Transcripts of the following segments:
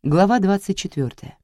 Глава 24.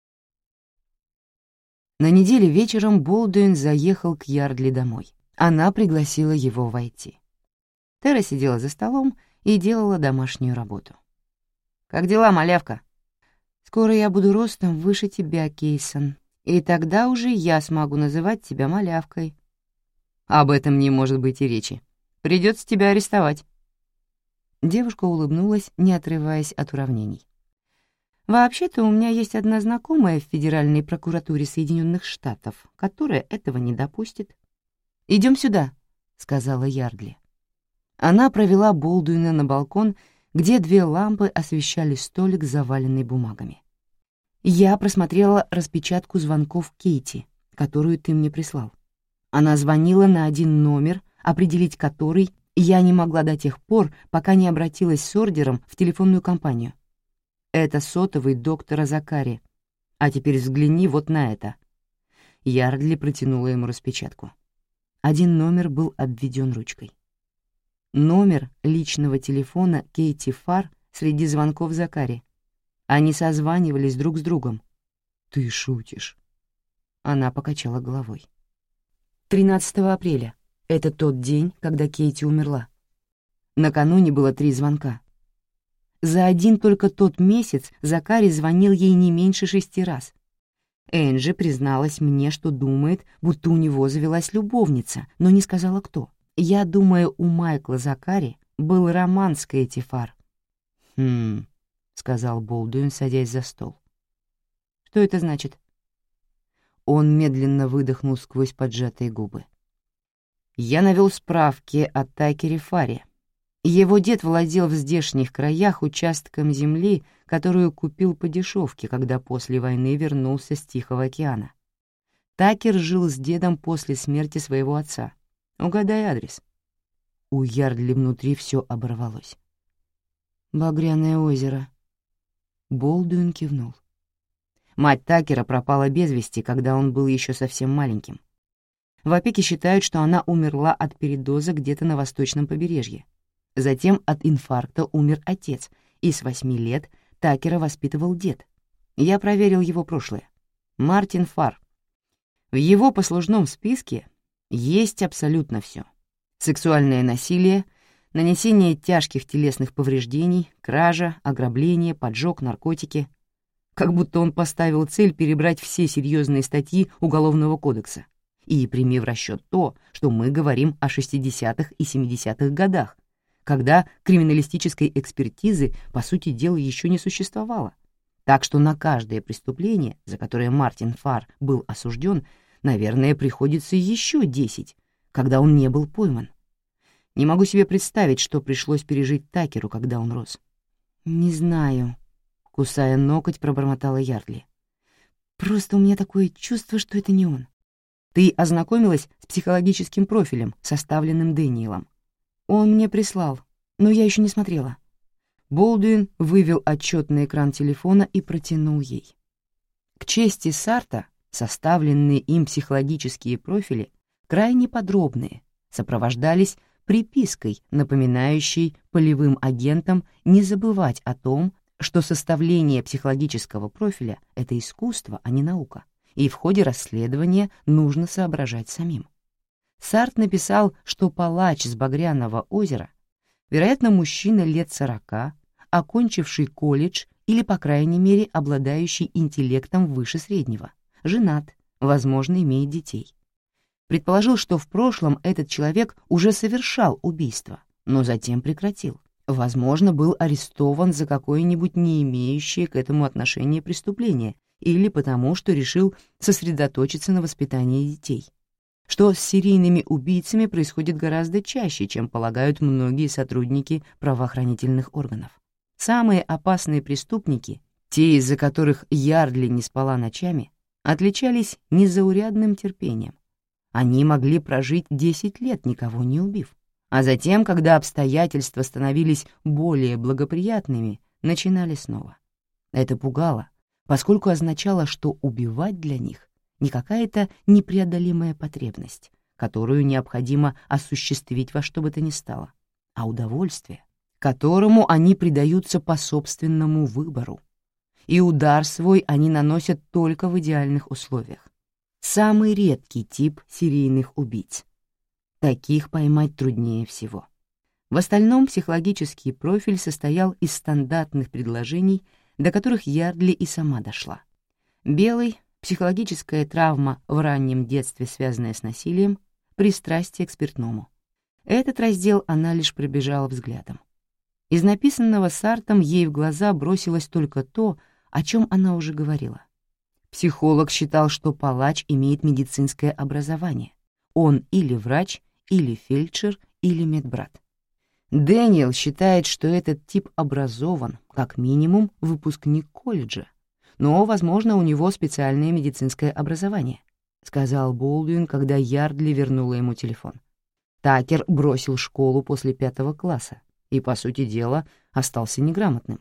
На неделе вечером Болдуин заехал к Ярдли домой. Она пригласила его войти. Тера сидела за столом и делала домашнюю работу. «Как дела, малявка?» «Скоро я буду ростом выше тебя, Кейсон, и тогда уже я смогу называть тебя малявкой». «Об этом не может быть и речи. Придется тебя арестовать». Девушка улыбнулась, не отрываясь от уравнений. «Вообще-то у меня есть одна знакомая в Федеральной прокуратуре Соединенных Штатов, которая этого не допустит». «Идем сюда», — сказала Ярдли. Она провела Болдуина на балкон, где 2 лампы освещали столик, заваленный бумагами. «Я просмотрела распечатку звонков Кейти, которую ты мне прислал. Она звонила на один номер, определить который я не могла до тех пор, пока не обратилась с ордером в телефонную компанию. Это сотовый доктора Закари. А теперь взгляни вот на это». Ярдли протянула ему распечатку. Один номер был обведен ручкой. Номер личного телефона Кейти Фар среди звонков Закари. Они созванивались друг с другом. «Ты шутишь?» Она покачала головой. 13 апреля. Это тот день, когда Кейти умерла. Накануне было 3 звонка. За один только тот месяц Закари звонил ей не меньше 6 раз. Энджи призналась мне, что думает, будто у него завелась любовница, но не сказала, кто. Я думаю, у Майкла Закари был роман с Кейти Фар. «Хм», — сказал Болдуин, садясь за стол. «Что это значит?» Он медленно выдохнул сквозь поджатые губы. «Я навел справки о Такере Фаре. Его дед владел в здешних краях участком земли, которую купил по дешевке, когда после войны вернулся с Тихого океана. Такер жил с дедом после смерти своего отца. Угадай адрес». У Ярдли внутри все оборвалось. «Багряное озеро». Болдуин кивнул. Мать Такера пропала без вести, когда он был еще совсем маленьким. В опеке считают, что она умерла от передоза где-то на восточном побережье. Затем от инфаркта умер отец, и с 8 лет Такера воспитывал дед. Я проверил его прошлое. Мартин Фар. В его послужном списке есть абсолютно все: сексуальное насилие, нанесение тяжких телесных повреждений, кража, ограбление, поджог, наркотики. Как будто он поставил цель перебрать все серьезные статьи Уголовного кодекса. И прими в расчет то, что мы говорим о 60-х и 70-х годах, когда криминалистической экспертизы, по сути дела, еще не существовало. Так что на каждое преступление, за которое Мартин Фар был осужден, наверное, приходится еще 10, когда он не был пойман. Не могу себе представить, что пришлось пережить Такеру, когда он рос. «Не знаю», — кусая ноготь, пробормотала Ярдли. «Просто у меня такое чувство, что это не он». «Ты ознакомилась с психологическим профилем, составленным Дэниелом?» «Он мне прислал, но я еще не смотрела». Болдуин вывел отчет на экран телефона и протянул ей. К чести Сарта, составленные им психологические профили, крайне подробные, сопровождались припиской, напоминающей полевым агентам не забывать о том, что составление психологического профиля — это искусство, а не наука, и в ходе расследования нужно соображать самим. Сарт написал, что палач с Багряного озера, вероятно, мужчина лет 40, окончивший колледж или, по крайней мере, обладающий интеллектом выше среднего, женат, возможно, имеет детей. Предположил, что в прошлом этот человек уже совершал убийство, но затем прекратил. Возможно, был арестован за какое-нибудь не имеющее к этому отношения преступление или потому, что решил сосредоточиться на воспитании детей. Что с серийными убийцами происходит гораздо чаще, чем полагают многие сотрудники правоохранительных органов. Самые опасные преступники, те, из-за которых Ярдли не спала ночами, отличались незаурядным терпением. Они могли прожить 10 лет, никого не убив. А затем, когда обстоятельства становились более благоприятными, начинали снова. Это пугало, поскольку означало, что убивать для них не какая-то непреодолимая потребность, которую необходимо осуществить во что бы то ни стало, а удовольствие, которому они предаются по собственному выбору. и удар свой они наносят только в идеальных условиях. Самый редкий тип серийных убийц. Таких поймать труднее всего. В остальном психологический профиль состоял из стандартных предложений, до которых Ярдли и сама дошла. Белый — психологическая травма в раннем детстве, связанная с насилием, пристрастие к спиртному. Этот раздел она лишь пробежала взглядом. Из написанного Сартом ей в глаза бросилось только то, о чем она уже говорила. Психолог считал, что палач имеет медицинское образование. Он или врач, или фельдшер, или медбрат. Дэниел считает, что этот тип образован, как минимум, выпускник колледжа, но, возможно, у него специальное медицинское образование, сказал Болдуин, когда Ярдли вернула ему телефон. Такер бросил школу после 5 класса и, по сути дела, остался неграмотным.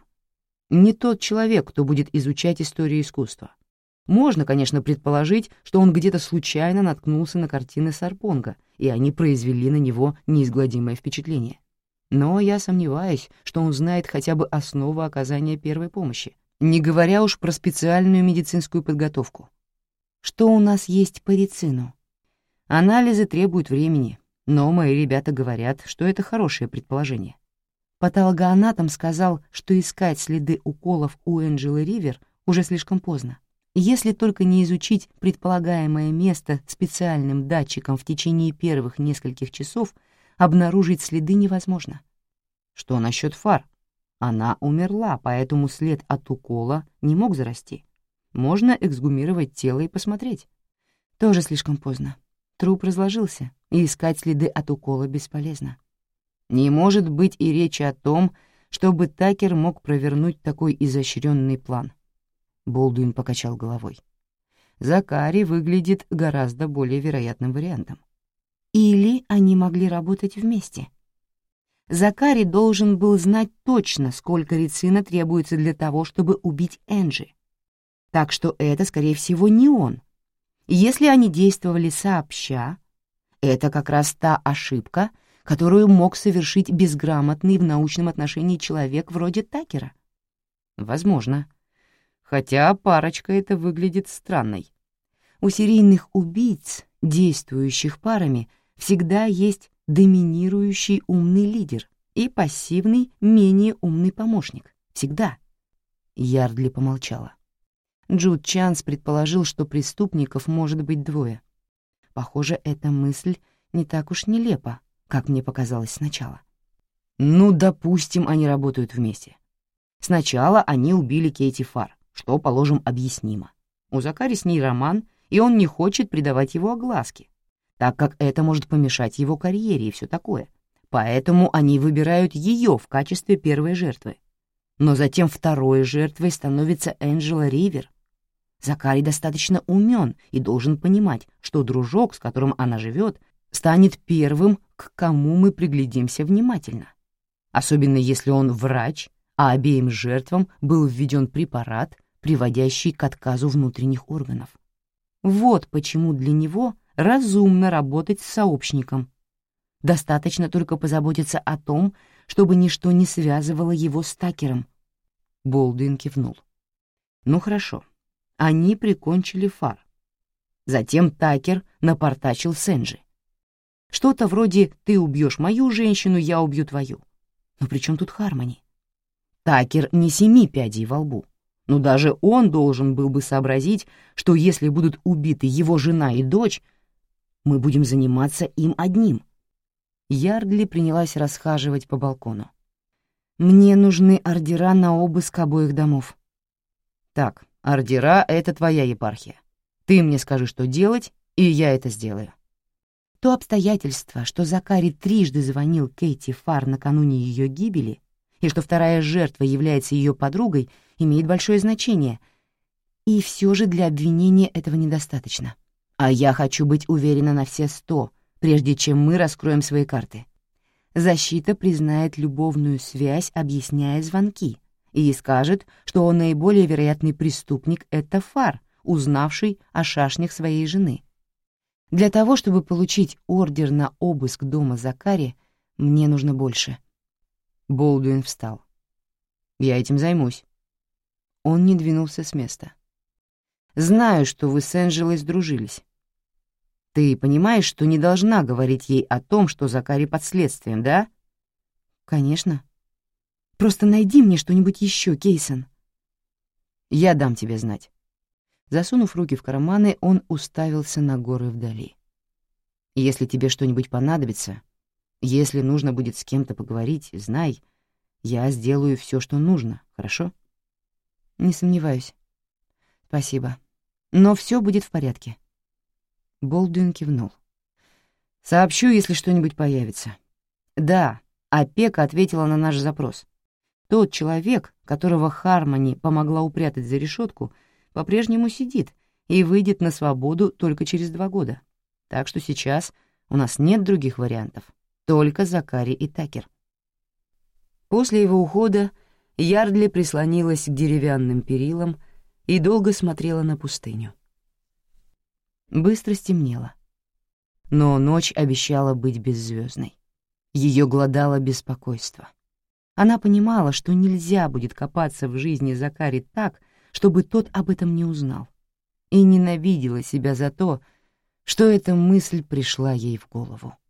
Не тот человек, кто будет изучать историю искусства. Можно, конечно, предположить, что он где-то случайно наткнулся на картины Сарпонга, и они произвели на него неизгладимое впечатление. Но я сомневаюсь, что он знает хотя бы основы оказания первой помощи, не говоря уж про специальную медицинскую подготовку. Что у нас есть по рецину? Анализы требуют времени, но мои ребята говорят, что это хорошее предположение. Патологоанатом сказал, что искать следы уколов у Энджелы Ривер уже слишком поздно. Если только не изучить предполагаемое место специальным датчиком в течение первых нескольких часов, обнаружить следы невозможно. Что насчет фар? Она умерла, поэтому след от укола не мог зарасти. Можно эксгумировать тело и посмотреть. Тоже слишком поздно. Труп разложился, и искать следы от укола бесполезно. Не может быть и речи о том, чтобы Такер мог провернуть такой изощренный план. Болдуин покачал головой. Закари выглядит гораздо более вероятным вариантом. Или они могли работать вместе. Закари должен был знать точно, сколько рецина требуется для того, чтобы убить Энджи. Так что это, скорее всего, не он. Если они действовали сообща, это как раз та ошибка, которую мог совершить безграмотный в научном отношении человек вроде Такера. Возможно. Хотя парочка эта выглядит странной. У серийных убийц, действующих парами, всегда есть доминирующий умный лидер и пассивный, менее умный помощник. Всегда. Ярдли помолчала. Джуд Чанс предположил, что преступников может быть двое. Похоже, эта мысль не так уж нелепа, как мне показалось сначала. Ну, допустим, они работают вместе. Сначала они убили Кейти Фар, что, положим, объяснимо. У Закари с ней роман, и он не хочет придавать его огласке, так как это может помешать его карьере и все такое. Поэтому они выбирают ее в качестве первой жертвы. Но затем второй жертвой становится Энджела Ривер. Закари достаточно умен и должен понимать, что дружок, с которым она живет, станет первым, к кому мы приглядимся внимательно. Особенно если он врач, а обеим жертвам был введен препарат, приводящий к отказу внутренних органов. Вот почему для него разумно работать с сообщником. Достаточно только позаботиться о том, чтобы ничто не связывало его с Такером. Болдуин кивнул. Ну хорошо, они прикончили Фар. Затем Такер напортачил с Энджи. Что-то вроде «ты убьешь мою женщину, я убью твою». Но при чем тут Хармони? Такер не 7 пядей во лбу. Но даже он должен был бы сообразить, что если будут убиты его жена и дочь, мы будем заниматься им одним. Ярдли принялась расхаживать по балкону. «Мне нужны ордера на обыск обоих домов». «Так, ордера — это твоя епархия. Ты мне скажи, что делать, и я это сделаю». То обстоятельство, что Закари трижды звонил Кейти Фар накануне ее гибели, и что вторая жертва является ее подругой, имеет большое значение. И все же для обвинения этого недостаточно. А я хочу быть уверена на все 100, прежде чем мы раскроем свои карты. Защита признает любовную связь, объясняя звонки, и скажет, что наиболее вероятный преступник — это Фар, узнавший о шашнях своей жены. Для того, чтобы получить ордер на обыск дома Закари, мне нужно больше. Болдуин встал. «Я этим займусь». Он не двинулся с места. «Знаю, что вы с Энджелой сдружились. Ты понимаешь, что не должна говорить ей о том, что Закари под следствием, да?» «Конечно. Просто найди мне что-нибудь еще, Кейсон». «Я дам тебе знать». Засунув руки в карманы, он уставился на горы вдали. «Если тебе что-нибудь понадобится, если нужно будет с кем-то поговорить, знай, я сделаю все, что нужно, хорошо?» «Не сомневаюсь. Спасибо. Но все будет в порядке». Болдуин кивнул. «Сообщу, если что-нибудь появится». «Да, опека ответила на наш запрос. Тот человек, которого Хармони помогла упрятать за решетку, по-прежнему сидит и выйдет на свободу только через 2 года. Так что сейчас у нас нет других вариантов, только Закари и Такер». После его ухода Ярдли прислонилась к деревянным перилам и долго смотрела на пустыню. Быстро стемнело, но ночь обещала быть беззвездной. Ее глодало беспокойство. Она понимала, что нельзя будет копаться в жизни Закари так, чтобы тот об этом не узнал, и ненавидела себя за то, что эта мысль пришла ей в голову.